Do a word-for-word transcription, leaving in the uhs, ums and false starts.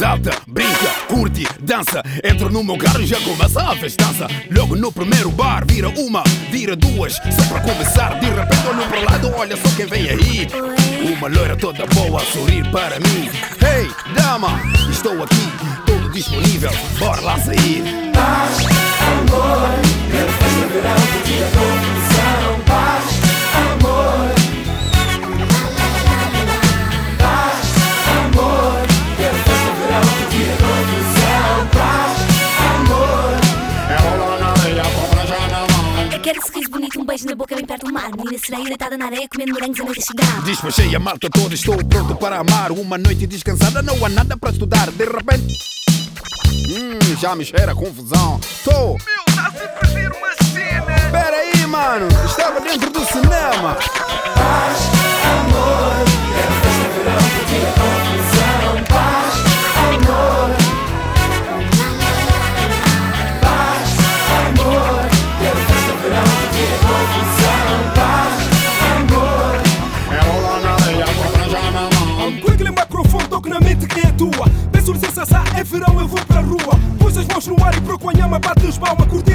salta, brinca, curte, dança. Entro no meu carro e já começa a festança. Logo no primeiro bar, vira uma, vira duas. Só para conversar, de repente olho para o lado, olha só quem vem aí. Uma loira toda boa a sorrir para mim. Hey, dama, estou aqui, todo disponível, bora lá sair. Paz, amor, quero festa, verão, curtir a confusão. Paz, amor. Paz, amor, quero festa, verão, curtir a confusão. Paz, amor. É rola na areia, cobra já na mão. Quero sorriso bonito, um beijo na boca bem perto do mar. Menina sereia deitada na areia, comendo morangos a noite a chegar. Despachei a malta toda, estou pronto para amar. Uma noite descansada, não há nada para estudar. De repente, hum, já me cheira a confusão. Tô, Meu, tá sempre a ver uma cena. pera aí, mano, estava dentro do cinema. Paz, amor, quero festa, verão, curtir a confusão. Paz, amor. Paz, amor, quero festa, verão, curtir a confusão. Paz, amor. É rola na areia, cobra já na mão. Quickly microfone, toco na mente que é tua. Penso licença, é verão, eu vou pra rua. Pus as mãos no ar e procuro a nhama, bate-nos palma, curti